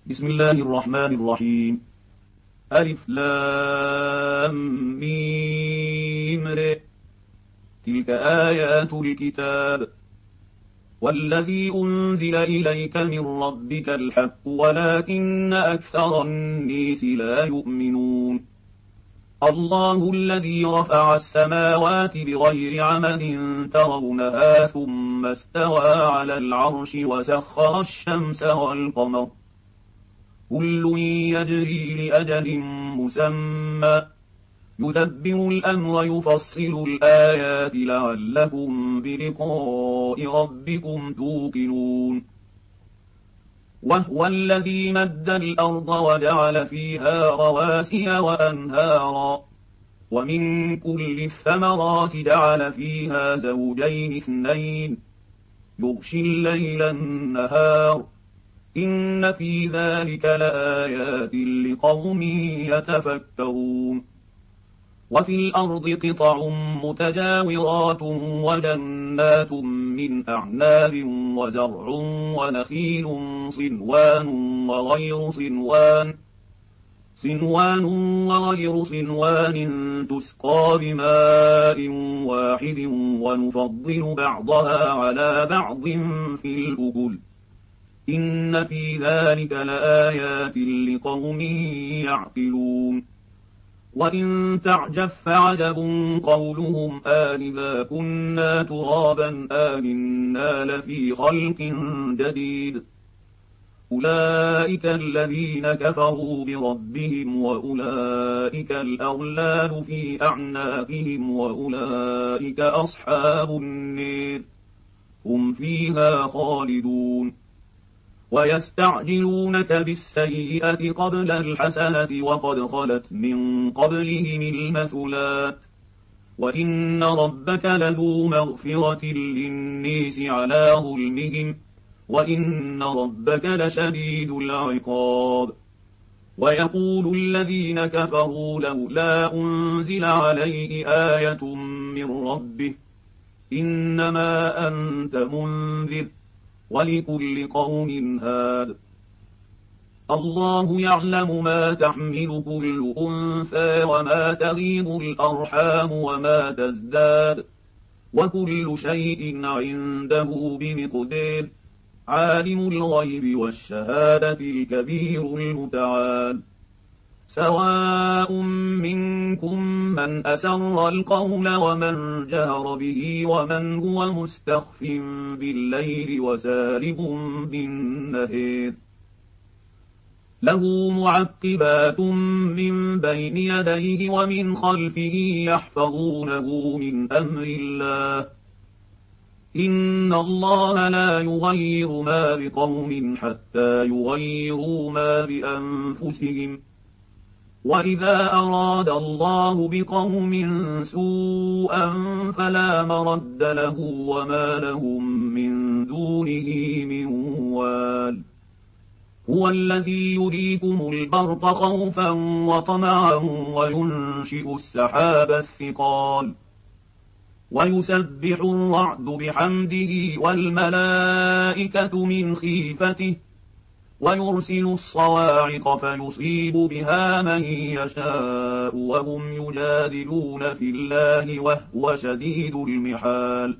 بسم الله الرحمن الرحيم. ألف لام ميم ر. تلك آيات الكتاب. والذي أنزل إليك من ربك الحق ولكن أكثر الناس لا يؤمنون. الله الذي رفع السماوات بغير عمد ترونها ثم استوى على العرش وسخر الشمس والقمر كل يجري لأجل مسمى يدبر الأمر يفصل الآيات لعلكم بلقاء ربكم توقنون. وهو الذي مد الأرض وجعل فيها رواسي وأنهارا ومن كل الثمرات جعل فيها زوجين اثنين يغشي الليل النهار إن في ذلك لآيات لقوم يتفكرون. وفي الأرض قطع متجاورات وجنات من أعناب وزرع ونخيل صنوان وغير صنوان تسقى بماء واحد ونفضل بعضها على بعض في الأكل إن في ذلك لآيات لقوم يعقلون. وإن تعجب فعجب قولهم آنذا كنا ترابا آمنا لفي خلق جديد أولئك الذين كفروا بربهم وأولئك الأغلال في أعناقهم وأولئك أصحاب النار هم فيها خالدون. ويستعجلونك بالسيئة قبل الحسنة وقد خلت من قبلهم المثلات وإن ربك لذو مغفرة للناس على ظلمهم وإن ربك لشديد العقاب. ويقول الذين كفروا لولا أنزل عليه آية من ربه إنما أنت منذر ولكل قوم هاد. الله يعلم ما تحمل كل أنثى وما تغيض الأرحام وما تزداد وكل شيء عنده بمقدار. عالم الغيب والشهادة الكبير المتعال. سواء منكم من أسر القول ومن جهر به ومن هو مستخف بالليل وسارب بالنهار له معقبات من بين يديه ومن خلفه يحفظونه من أمر الله إن الله لا يغير ما بقوم حتى يغيروا ما بأنفسهم وإذا أراد الله بقوم سوءا فلا مرد له وما لهم من دونه من وال. هو الذي يريكم البرق خوفا وطمعا وينشئ السحاب الثقال ويسبح الرعد بحمده والملائكة من خيفته ويرسل الصواعق فيصيب بها من يشاء وهم يجادلون في الله وهو شديد المحال.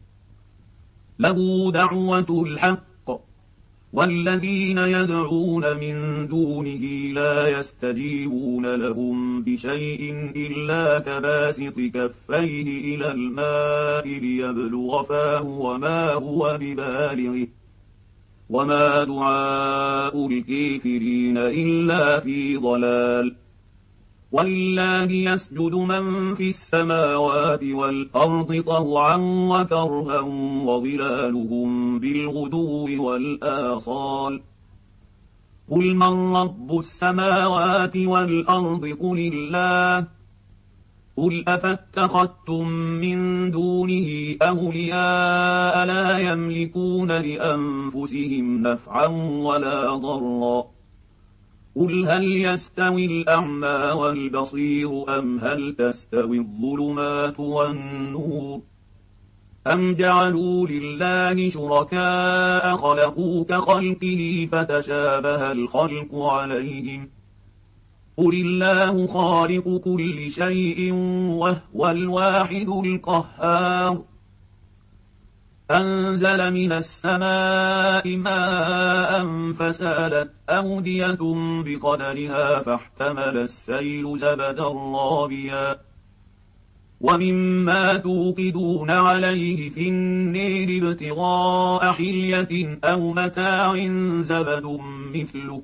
له دعوة الحق والذين يدعون من دونه لا يستجيبون لهم بشيء إلا كباسط كفيه إلى الماء ليبلغ فاه وما هو ببالغه وما دعاء الكافرين إلا في ضلال. ولله يسجد من في السماوات والأرض طوعا وكرها وظلالهم بالغدو والآصال. قل من رب السماوات والأرض قل الله قل أفاتخذتم من دونه أولياء لا يملكون لأنفسهم نفعا ولا ضرا قل هل يستوي الأعمى والبصير أم هل تستوي الظلمات والنور أم جعلوا لله شركاء خلقوا كخلقه فتشابه الخلق عليهم قل الله خالق كل شيء وهو الواحد القهار أنزل من السماء ماء فسالت أودية بقدرها فاحتمل السيل زبدا رابيا ومما توقدون عليه في النير ابتغاء حلية أو متاع زبد مثله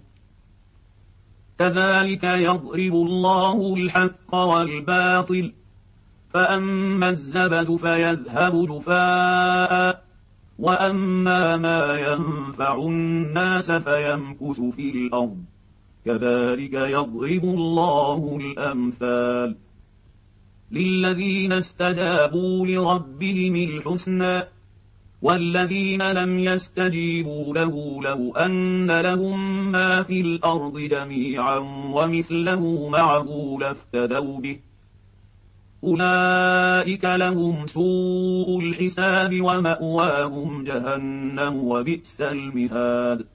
كذلك يضرب الله الحق والباطل فأما الزبد فيذهب جفاء وأما ما ينفع الناس فيمكث في الأرض كذلك يضرب الله الأمثال للذين استجابوا لربهم الحسنى والذين لم يستجيبوا له لو أن لهم ما في الأرض جميعا ومثله معه لافتدوا به أولئك لهم سوء الحساب ومأواهم جهنم وبئس المهاد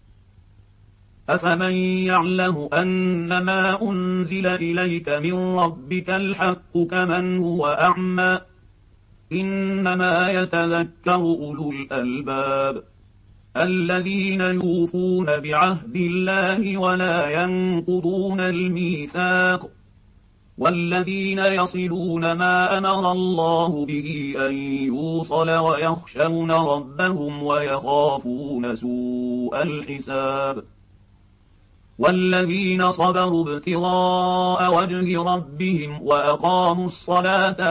أفمن يعلم أنما أنزل إليك من ربك الحق كمن هو أعمى إنما يتذكر أولو الألباب الذين يوفون بعهد الله ولا ينقضون الميثاق والذين يصلون ما أمر الله به أن يوصل ويخشون ربهم ويخافون سوء الحساب والذين صبروا ابتغاء وجه ربهم وأقاموا الصلاة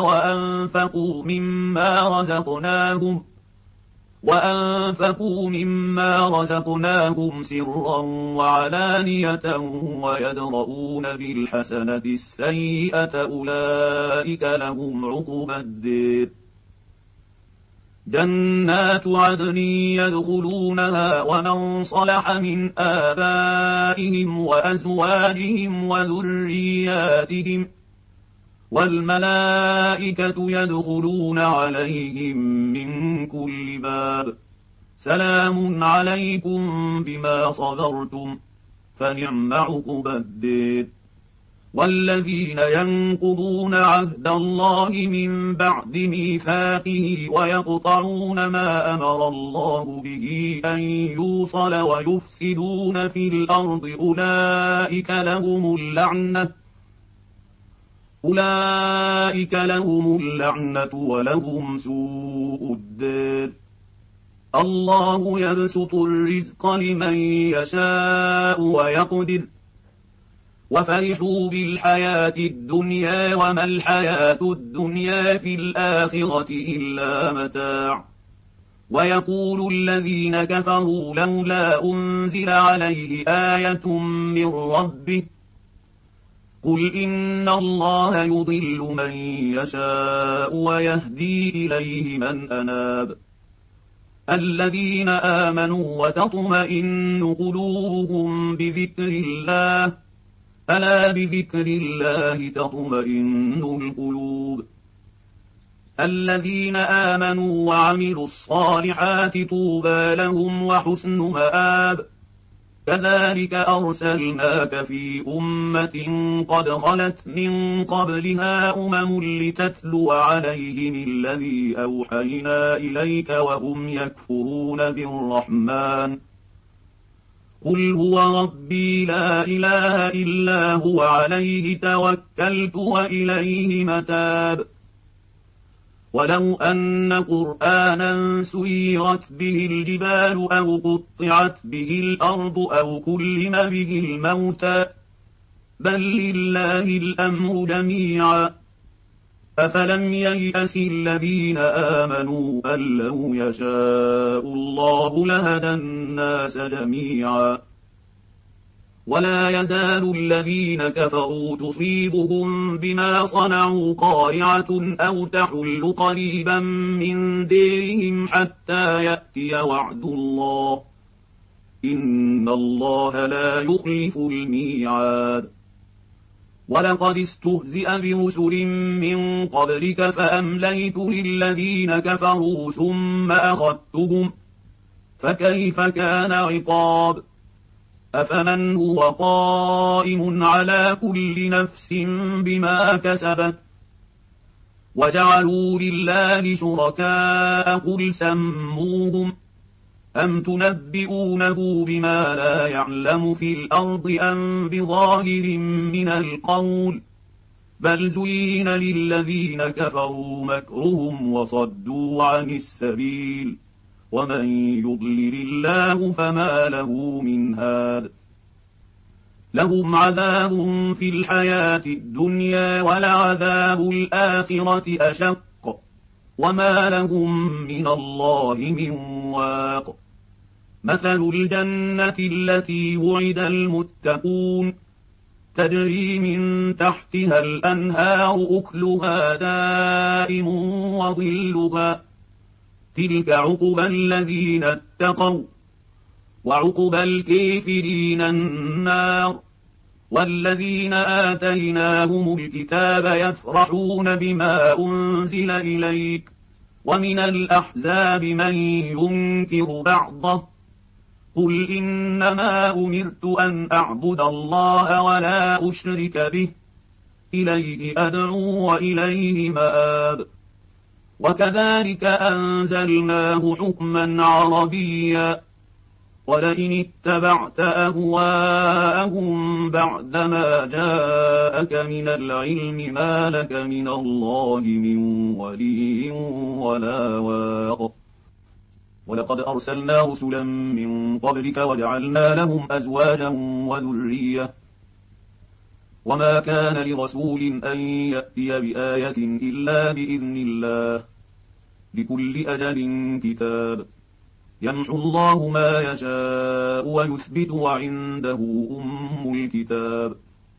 وأنفقوا مما رزقناهم سرا وعلانية ويدرؤون بالحسنة السيئة أولئك لهم عقبى الدير جنات عدن يدخلونها ومن صلح من آبائهم وأزواجهم وذرياتهم والملائكة يدخلون عليهم من كل باب سلام عليكم بما صبرتم فنعم عقبى الدير والذين ينقضون عهد الله من بعد ميثاقه ويقطعون ما أمر الله به أن يوصل ويفسدون في الأرض أولئك لهم اللعنة ولهم سوء الدير الله يبسط الرزق لمن يشاء ويقدر وفرحوا بالحياة الدنيا وما الحياة الدنيا في الآخرة إلا متاع ويقول الذين كفروا لولا أنزل عليه آية من ربه قل إن الله يضل من يشاء ويهدي إليه من أناب الذين آمنوا وتطمئن قلوبهم بذكر الله ألا بذكر الله تطمئن القلوب الذين آمنوا وعملوا الصالحات طوبى لهم وحسن مآب كذلك أرسلناك في أمة قد خلت من قبلها لتتلو عليهم الذي أوحينا إليك وهم يكفرون بالرحمن قل هو ربي لا إله إلا هو عليه توكلت وإليه متاب ولو أن قرآنا سيرت به الجبال أو قطعت به الأرض أو كلم به الموتى بل لله الأمر جميعا أفلم ييأس الذين آمنوا أن لو يشاء الله لهدى الناس جميعا ولا يزال الذين كفروا تصيبهم بما صنعوا قارعة أو تحل قريبا من ديرهم حتى يأتي وعد الله إن الله لا يخلف الميعاد ولقد استهزئ برسل من قبلك فأمليت للذين كفروا ثم أخذتهم فكيف كان عقاب أفمن هو قائم على كل نفس بما كسبت وجعلوا لله شركاء قل سموهم أم تنبئونه بما لا يعلم في الأرض أم بظاهر من القول بل زين للذين كفروا مكرهم وصدوا عن السبيل ومن يضلل الله فما له من هاد لهم عذاب في الحياة الدنيا ولعذاب الآخرة أشق وما لهم من الله من واق مثل الجنة التي وعد المتقون تجري من تحتها الأنهار أكلها دائم وظلها تلك عقبى الذين اتقوا وعقبى الكافرين النار والذين آتيناهم الكتاب يفرحون بما أنزل إليك ومن الأحزاب من ينكر بعضه قل إنما أمرت أن أعبد الله ولا أشرك به إليه أدعو وإليه مآب وكذلك أنزلناه حكما عربيا ولئن اتبعت أهواءهم بعدما جاءك من العلم ما لك من الله من ولي ولا واق ولقد أرسلنا رسلا من قبلك وجعلنا لهم أزواجا وذرية وما كان لرسول أن يأتي بآية إلا بإذن الله لكل أجل كتاب يمحو الله ما يشاء ويثبت وعنده أم الكتاب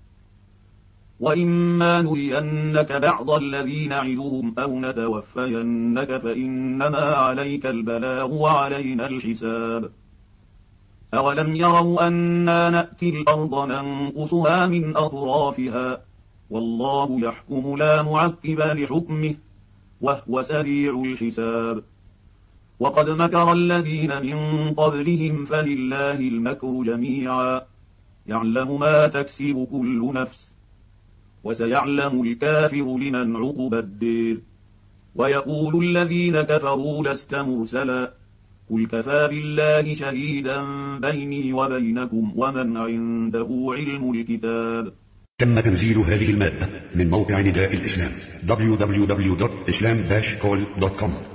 وإما نرينك بعض الذين نعدهم أو نتوفينك فإنما عليك البلاغ وعلينا الحساب أولم يروا أنا نأتي الأرض ننقصها من أطرافها والله يحكم لا معقب لحكمه وهو سريع الحساب وقد مكر الذين من قبلهم فلله المكر جميعا يعلم ما تكسب كل نفس وسيعلم الكافر لمن عقب الدير ويقول الذين كفروا لست مرسلا قل كفى بالله شهيدا بيني وبينكم ومن عنده علم الكتاب. تم تنزيل هذه المادة من موقع نداء الإسلام www.islam-call.com